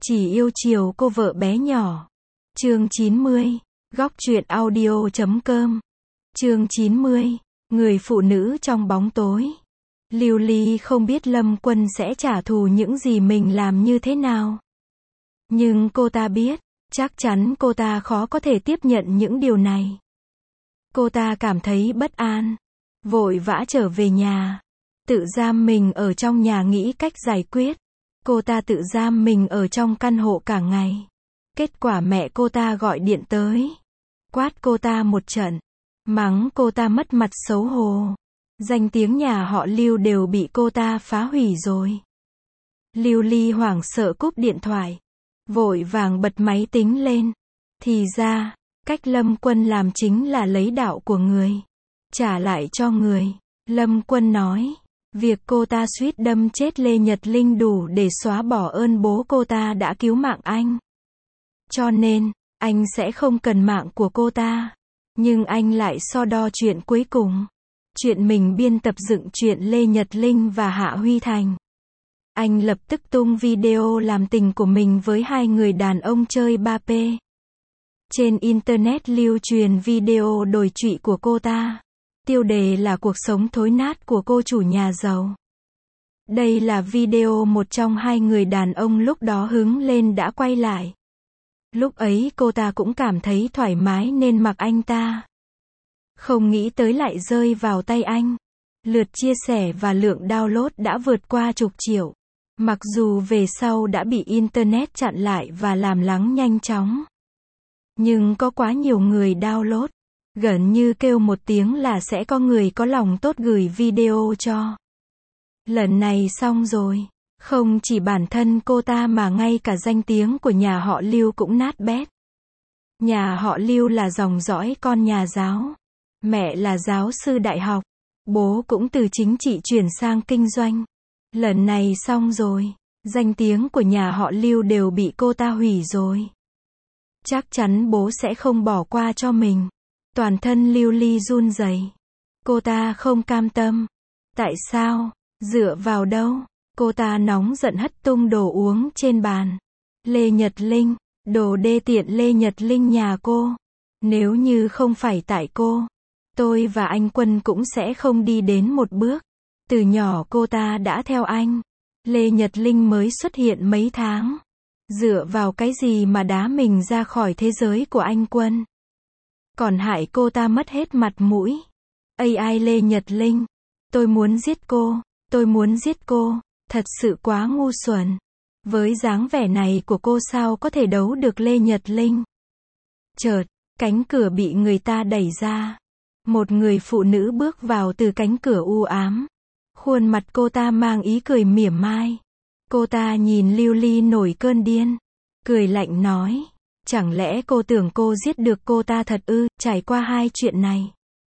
Chỉ yêu chiều cô vợ bé nhỏ. Chương 90. Góc truyện audio.com. Chương 90. Người phụ nữ trong bóng tối. Lưu Ly không biết Lâm Quân sẽ trả thù những gì mình làm như thế nào. Nhưng cô ta biết, chắc chắn cô ta khó có thể tiếp nhận những điều này. Cô ta cảm thấy bất an, vội vã trở về nhà, tự giam mình ở trong nhà nghĩ cách giải quyết. Cô ta tự giam mình ở trong căn hộ cả ngày. Kết quả mẹ cô ta gọi điện tới, quát cô ta một trận, mắng cô ta mất mặt xấu hổ. Danh tiếng nhà họ Lưu đều bị cô ta phá hủy rồi. Lưu Ly hoảng sợ cúp điện thoại, vội vàng bật máy tính lên. Thì ra, cách Lâm Quân làm chính là lấy đạo của người, trả lại cho người. Lâm Quân nói, việc cô ta suýt đâm chết Lê Nhật Linh đủ để xóa bỏ ơn bố cô ta đã cứu mạng anh. Cho nên, anh sẽ không cần mạng của cô ta. Nhưng anh lại so đo chuyện cuối cùng. Chuyện mình biên tập dựng chuyện Lê Nhật Linh và Hạ Huy Thành. Anh lập tức tung video làm tình của mình với hai người đàn ông chơi 3P. Trên Internet lưu truyền video đồi trụy của cô ta. Tiêu đề là cuộc sống thối nát của cô chủ nhà giàu. Đây là video một trong hai người đàn ông lúc đó hứng lên đã quay lại. Lúc ấy cô ta cũng cảm thấy thoải mái nên mặc anh ta. Không nghĩ tới lại rơi vào tay anh. Lượt chia sẻ và lượng download đã vượt qua chục triệu. Mặc dù về sau đã bị Internet chặn lại và làm lắng nhanh chóng. Nhưng có quá nhiều người download. Gần như kêu một tiếng là sẽ có người có lòng tốt gửi video cho. Lần này xong rồi. Không chỉ bản thân cô ta mà ngay cả danh tiếng của nhà họ Lưu cũng nát bét. Nhà họ Lưu là dòng dõi con nhà giáo. Mẹ là giáo sư đại học. Bố cũng từ chính trị chuyển sang kinh doanh. Lần này xong rồi. Danh tiếng của nhà họ Lưu đều bị cô ta hủy rồi. Chắc chắn bố sẽ không bỏ qua cho mình. Toàn thân Lưu Ly run rẩy. Cô ta không cam tâm. Tại sao? Dựa vào đâu? Cô ta nóng giận hất tung đồ uống trên bàn. Lê Nhật Linh, đồ đê tiện Lê Nhật Linh nhà cô. Nếu như không phải tại cô, tôi và anh Quân cũng sẽ không đi đến một bước. Từ nhỏ cô ta đã theo anh. Lê Nhật Linh mới xuất hiện mấy tháng. Dựa vào cái gì mà đá mình ra khỏi thế giới của anh Quân? Còn hại cô ta mất hết mặt mũi. AI Lê Nhật Linh, tôi muốn giết cô, tôi muốn giết cô. Thật sự quá ngu xuẩn. Với dáng vẻ này của cô sao có thể đấu được Lê Nhật Linh? Chợt, cánh cửa bị người ta đẩy ra. Một người phụ nữ bước vào từ cánh cửa u ám. Khuôn mặt cô ta mang ý cười mỉa mai. Cô ta nhìn Lưu Ly nổi cơn điên. Cười lạnh nói, chẳng lẽ cô tưởng cô giết được cô ta thật ư? Trải qua hai chuyện này,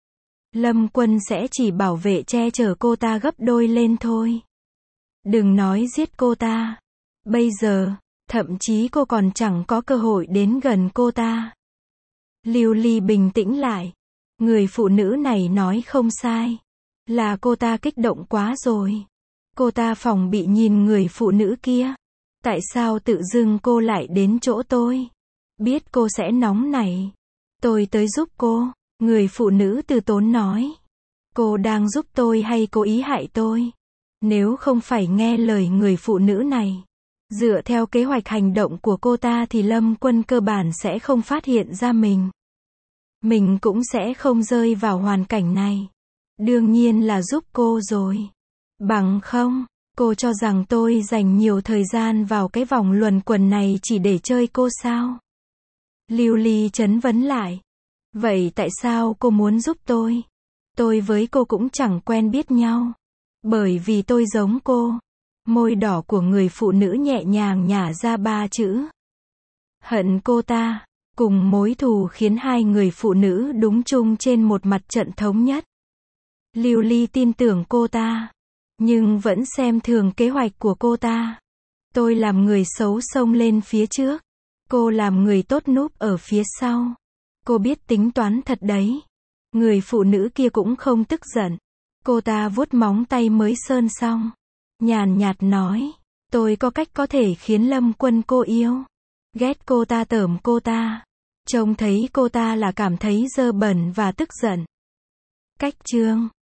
Lâm Quân sẽ chỉ bảo vệ che chở cô ta gấp đôi lên thôi. Đừng nói giết cô ta. Bây giờ, thậm chí cô còn chẳng có cơ hội đến gần cô ta. Lưu Ly bình tĩnh lại. Người phụ nữ này nói không sai. Là cô ta kích động quá rồi. Cô ta phòng bị nhìn người phụ nữ kia. Tại sao tự dưng cô lại đến chỗ tôi? Biết cô sẽ nóng nảy. Tôi tới giúp cô. Người phụ nữ từ tốn nói. Cô đang giúp tôi hay cố ý hại tôi? Nếu không phải nghe lời người phụ nữ này, dựa theo kế hoạch hành động của cô ta thì Lâm Quân cơ bản sẽ không phát hiện ra mình. Mình cũng sẽ không rơi vào hoàn cảnh này. Đương nhiên là giúp cô rồi. Bằng không, cô cho rằng tôi dành nhiều thời gian vào cái vòng luẩn quẩn này chỉ để chơi cô sao? Lưu Ly trấn vấn lại. Vậy tại sao cô muốn giúp tôi? Tôi với cô cũng chẳng quen biết nhau. Bởi vì tôi giống cô. Môi đỏ của người phụ nữ nhẹ nhàng nhả ra ba chữ. Hận cô ta. Cùng mối thù khiến hai người phụ nữ đúng chung trên một mặt trận thống nhất. Lưu Ly tin tưởng cô ta. Nhưng vẫn xem thường kế hoạch của cô ta. Tôi làm người xấu xông lên phía trước. Cô làm người tốt núp ở phía sau. Cô biết tính toán thật đấy. Người phụ nữ kia cũng không tức giận. Cô ta vuốt móng tay mới sơn xong. Nhàn nhạt nói. Tôi có cách có thể khiến Lâm Quân cô yêu. Ghét cô ta tởm cô ta. Trông thấy cô ta là cảm thấy dơ bẩn và tức giận. Cách chương